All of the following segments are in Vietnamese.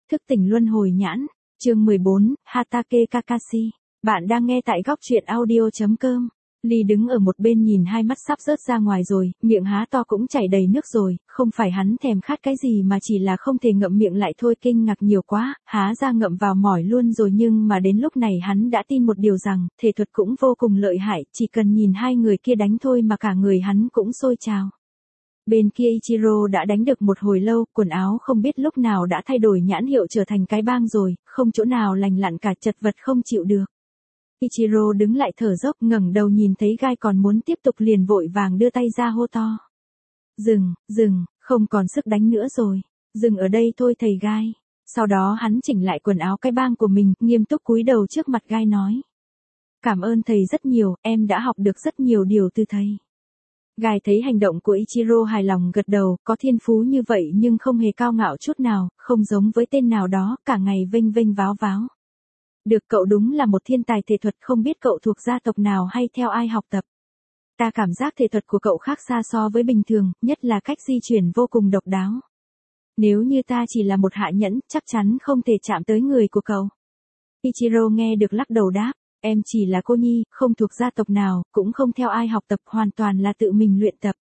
Thức tỉnh luân hồi nhãn, chương 14, Hatake Kakashi. Bạn đang nghe tại góc truyện audio.com. Lee đứng ở một bên nhìn hai mắt sắp rớt ra ngoài rồi, miệng há to cũng chảy đầy nước rồi, không phải hắn thèm khát cái gì mà chỉ là không thể ngậm miệng lại thôi, kinh ngạc nhiều quá, há ra ngậm vào mỏi luôn rồi, nhưng mà đến lúc này hắn đã tin một điều rằng, thể thuật cũng vô cùng lợi hại, chỉ cần nhìn hai người kia đánh thôi mà cả người hắn cũng sôi trào. Bên kia Ichiro đã đánh được một hồi lâu, quần áo không biết lúc nào đã thay đổi nhãn hiệu trở thành cái bang rồi, không chỗ nào lành lặn cả, chật vật không chịu được. Ichiro đứng lại thở dốc, ngẩng đầu nhìn thấy gai còn muốn tiếp tục liền vội vàng đưa tay ra hô to. Dừng, không còn sức đánh nữa rồi, dừng ở đây thôi thầy gai. Sau đó hắn chỉnh lại quần áo cái bang của mình, nghiêm túc cúi đầu trước mặt gai nói. Cảm ơn thầy rất nhiều, em đã học được rất nhiều điều từ thầy. Gai thấy hành động của Ichiro hài lòng gật đầu, có thiên phú như vậy nhưng không hề cao ngạo chút nào, không giống với tên nào đó, cả ngày vênh vênh váo váo. Được, cậu đúng là một thiên tài thể thuật, không biết cậu thuộc gia tộc nào hay theo ai học tập. Ta cảm giác thể thuật của cậu khác xa so với bình thường, nhất là cách di chuyển vô cùng độc đáo. Nếu như ta chỉ là một hạ nhẫn, chắc chắn không thể chạm tới người của cậu. Ichiro nghe được lắc đầu đáp. Em chỉ là cô nhi, không thuộc gia tộc nào, cũng không theo ai học tập, hoàn toàn là tự mình luyện tập.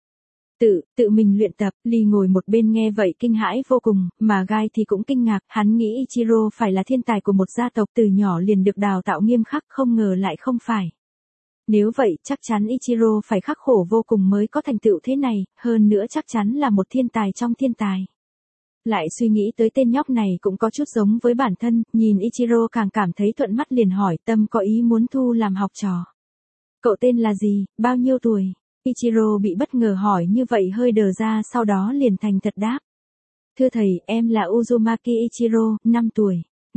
Tự mình luyện tập. Lee ngồi một bên nghe vậy kinh hãi vô cùng, mà Gai thì cũng kinh ngạc, hắn nghĩ Ichiro phải là thiên tài của một gia tộc từ nhỏ liền được đào tạo nghiêm khắc, không ngờ lại không phải. Nếu vậy, chắc chắn Ichiro phải khắc khổ vô cùng mới có thành tựu thế này, hơn nữa chắc chắn là một thiên tài trong thiên tài. Lại suy nghĩ tới tên nhóc này cũng có chút giống với bản thân, nhìn Ichiro càng cảm thấy thuận mắt liền hỏi, Tâm có ý muốn thu làm học trò. Cậu tên là gì, bao nhiêu tuổi? Ichiro bị bất ngờ hỏi như vậy hơi đờ ra, sau đó liền thành thật đáp. Thưa thầy, em là Uzumaki Ichiro, 5 tuổi.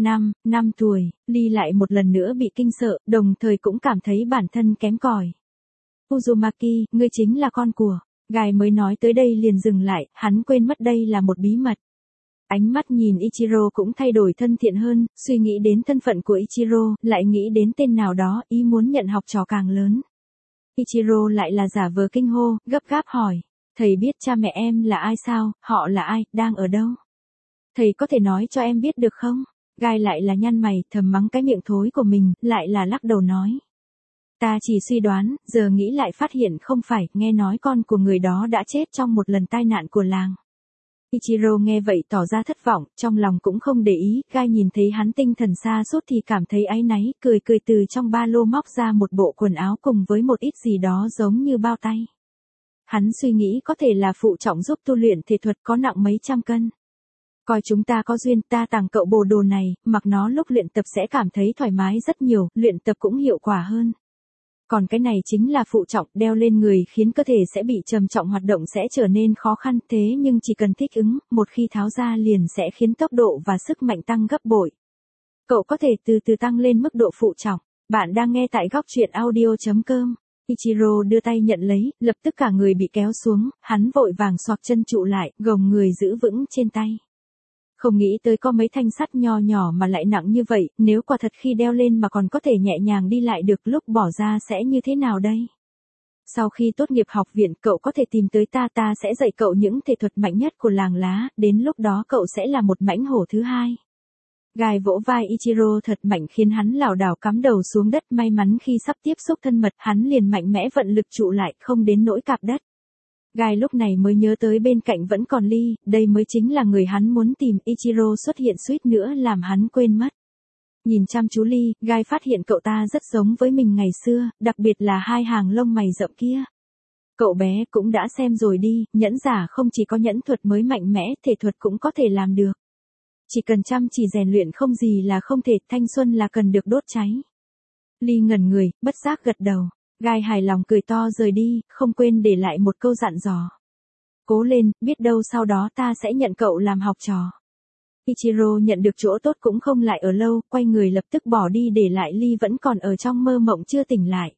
5 tuổi, Lee lại một lần nữa bị kinh sợ, đồng thời cũng cảm thấy bản thân kém cỏi. Uzumaki, ngươi chính là con của. Gai mới nói tới đây liền dừng lại, hắn quên mất đây là một bí mật. Ánh mắt nhìn Ichiro cũng thay đổi thân thiện hơn, suy nghĩ đến thân phận của Ichiro, lại nghĩ đến tên nào đó, ý muốn nhận học trò càng lớn. Ichiro lại là giả vờ kinh hô, gấp gáp hỏi. Thầy biết cha mẹ em là ai sao, họ là ai, đang ở đâu? Thầy có thể nói cho em biết được không? Gai lại là nhăn mày, thầm mắng cái miệng thối của mình, lại là lắc đầu nói. Ta chỉ suy đoán, giờ nghĩ lại phát hiện không phải, nghe nói con của người đó đã chết trong một lần tai nạn của làng. Ichiro nghe vậy tỏ ra thất vọng, trong lòng cũng không để ý, Gai nhìn thấy hắn tinh thần sa sút thì cảm thấy áy náy, cười từ trong ba lô móc ra một bộ quần áo cùng với một ít gì đó giống như bao tay. Hắn suy nghĩ có thể là phụ trọng giúp tu luyện thể thuật, có nặng mấy trăm cân. Coi chúng ta có duyên, ta tặng cậu bộ đồ này, mặc nó lúc luyện tập sẽ cảm thấy thoải mái rất nhiều, luyện tập cũng hiệu quả hơn. Còn cái này chính là phụ trọng, đeo lên người khiến cơ thể sẽ bị trầm trọng, hoạt động sẽ trở nên khó khăn, thế nhưng chỉ cần thích ứng, một khi tháo ra liền sẽ khiến tốc độ và sức mạnh tăng gấp bội. Cậu có thể từ từ tăng lên mức độ phụ trọng. Bạn đang nghe tại góc truyện audio.com. Ichiro đưa tay nhận lấy, lập tức cả người bị kéo xuống, hắn vội vàng xoạc chân trụ lại, gồng người giữ vững trên tay. Không nghĩ tới có mấy thanh sắt nho nhỏ mà lại nặng như vậy, nếu quả thật khi đeo lên mà còn có thể nhẹ nhàng đi lại được, lúc bỏ ra sẽ như thế nào đây? Sau khi tốt nghiệp học viện, cậu có thể tìm tới ta sẽ dạy cậu những thể thuật mạnh nhất của làng lá, đến lúc đó cậu sẽ là một mãnh hổ thứ hai. Gai vỗ vai Ichiro thật mạnh khiến hắn lảo đảo cắm đầu xuống đất, may mắn khi sắp tiếp xúc thân mật, hắn liền mạnh mẽ vận lực trụ lại, không đến nỗi cạp đất. Gai lúc này mới nhớ tới bên cạnh vẫn còn Lee, đây mới chính là người hắn muốn tìm, Ichiro xuất hiện suýt nữa làm hắn quên mất. Nhìn chăm chú Lee, Gai phát hiện cậu ta rất giống với mình ngày xưa, đặc biệt là hai hàng lông mày rậm kia. Cậu bé cũng đã xem rồi đi, nhẫn giả không chỉ có nhẫn thuật mới mạnh mẽ, thể thuật cũng có thể làm được. Chỉ cần chăm chỉ rèn luyện không gì là không thể, thanh xuân là cần được đốt cháy. Lee ngẩn người, bất giác gật đầu. Gai hài lòng cười to rời đi, không quên để lại một câu dặn dò. Cố lên, biết đâu sau đó ta sẽ nhận cậu làm học trò. Ichiro nhận được chỗ tốt cũng không lại ở lâu, quay người lập tức bỏ đi để lại Lee vẫn còn ở trong mơ mộng chưa tỉnh lại.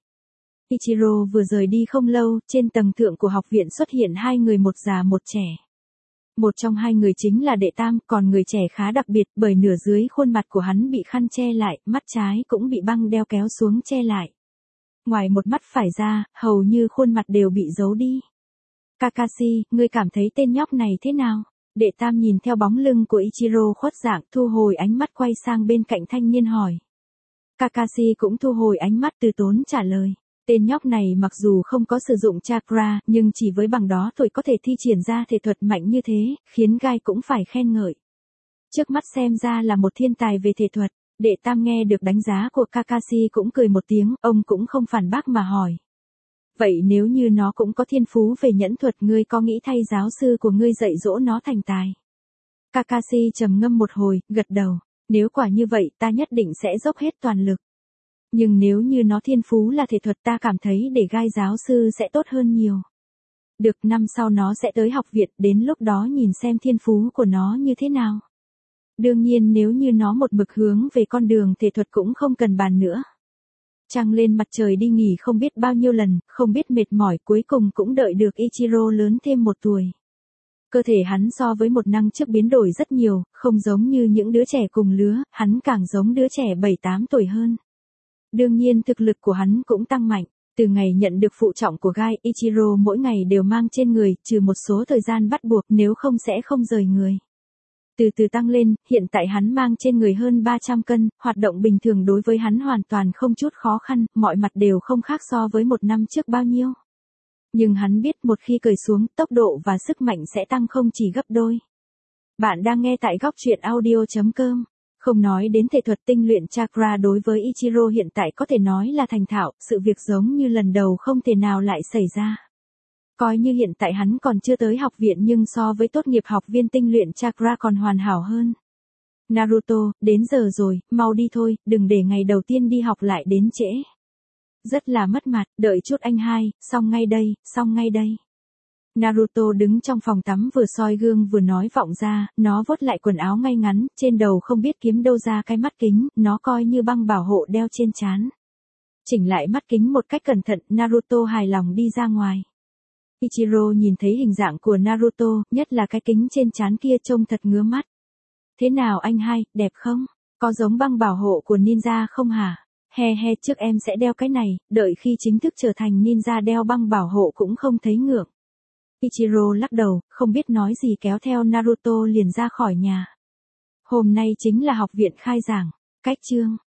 Ichiro vừa rời đi không lâu, trên tầng thượng của học viện xuất hiện hai người, một già một trẻ. Một trong hai người chính là đệ tam, còn người trẻ khá đặc biệt bởi nửa dưới khuôn mặt của hắn bị khăn che lại, mắt trái cũng bị băng đeo kéo xuống che lại. Ngoài một mắt phải ra, hầu như khuôn mặt đều bị giấu đi. Kakashi, ngươi cảm thấy tên nhóc này thế nào? Đệ tam nhìn theo bóng lưng của Ichiro khuất dạng, thu hồi ánh mắt quay sang bên cạnh thanh niên hỏi. Kakashi cũng thu hồi ánh mắt từ tốn trả lời. Tên nhóc này mặc dù không có sử dụng chakra, nhưng chỉ với bằng đó thôi có thể thi triển ra thể thuật mạnh như thế, khiến Gai cũng phải khen ngợi. Trước mắt xem ra là một thiên tài về thể thuật. Đệ tam nghe được đánh giá của Kakashi cũng cười một tiếng, ông cũng không phản bác mà hỏi. Vậy nếu như nó cũng có thiên phú về nhẫn thuật, ngươi có nghĩ thay giáo sư của ngươi dạy dỗ nó thành tài? Kakashi trầm ngâm một hồi, gật đầu. Nếu quả như vậy ta nhất định sẽ dốc hết toàn lực. Nhưng nếu như nó thiên phú là thể thuật, ta cảm thấy để Gai giáo sư sẽ tốt hơn nhiều. Được, năm sau nó sẽ tới học viện, đến lúc đó nhìn xem thiên phú của nó như thế nào. Đương nhiên nếu như nó một mực hướng về con đường thể thuật cũng không cần bàn nữa. Trăng lên mặt trời đi nghỉ không biết bao nhiêu lần, không biết mệt mỏi, cuối cùng cũng đợi được Ichiro lớn thêm 1 tuổi. Cơ thể hắn so với một năm trước biến đổi rất nhiều, không giống như những đứa trẻ cùng lứa, hắn càng giống đứa trẻ 7-8 tuổi hơn. Đương nhiên thực lực của hắn cũng tăng mạnh. Từ ngày nhận được phụ trọng của Gai, Ichiro mỗi ngày đều mang trên người, trừ một số thời gian bắt buộc, nếu không sẽ không rời người. Từ từ tăng lên, hiện tại hắn mang trên người hơn 300 cân, hoạt động bình thường đối với hắn hoàn toàn không chút khó khăn, mọi mặt đều không khác so với một năm trước bao nhiêu. Nhưng hắn biết một khi cởi xuống, tốc độ và sức mạnh sẽ tăng không chỉ gấp đôi. Bạn đang nghe tại góc truyện audio.com. Không nói đến thể thuật tinh luyện chakra, đối với Ichiro hiện tại có thể nói là thành thạo, sự việc giống như lần đầu không thể nào lại xảy ra. Coi như hiện tại hắn còn chưa tới học viện nhưng so với tốt nghiệp học viên tinh luyện chakra còn hoàn hảo hơn. Naruto, đến giờ rồi, mau đi thôi, đừng để ngày đầu tiên đi học lại đến trễ. Rất là mất mặt, đợi chút anh hai, xong ngay đây, xong ngay đây. Naruto đứng trong phòng tắm vừa soi gương vừa nói vọng ra, nó vuốt lại quần áo ngay ngắn, trên đầu không biết kiếm đâu ra cái mắt kính, nó coi như băng bảo hộ đeo trên trán. Chỉnh lại mắt kính một cách cẩn thận, Naruto hài lòng đi ra ngoài. Ichiro nhìn thấy hình dạng của Naruto, nhất là cái kính trên trán kia trông thật ngứa mắt. Thế nào anh hai, đẹp không? Có giống băng bảo hộ của ninja không hả? He he, trước em sẽ đeo cái này, đợi khi chính thức trở thành ninja đeo băng bảo hộ cũng không thấy ngượng. Ichiro lắc đầu, không biết nói gì kéo theo Naruto liền ra khỏi nhà. Hôm nay chính là học viện khai giảng. Cách chương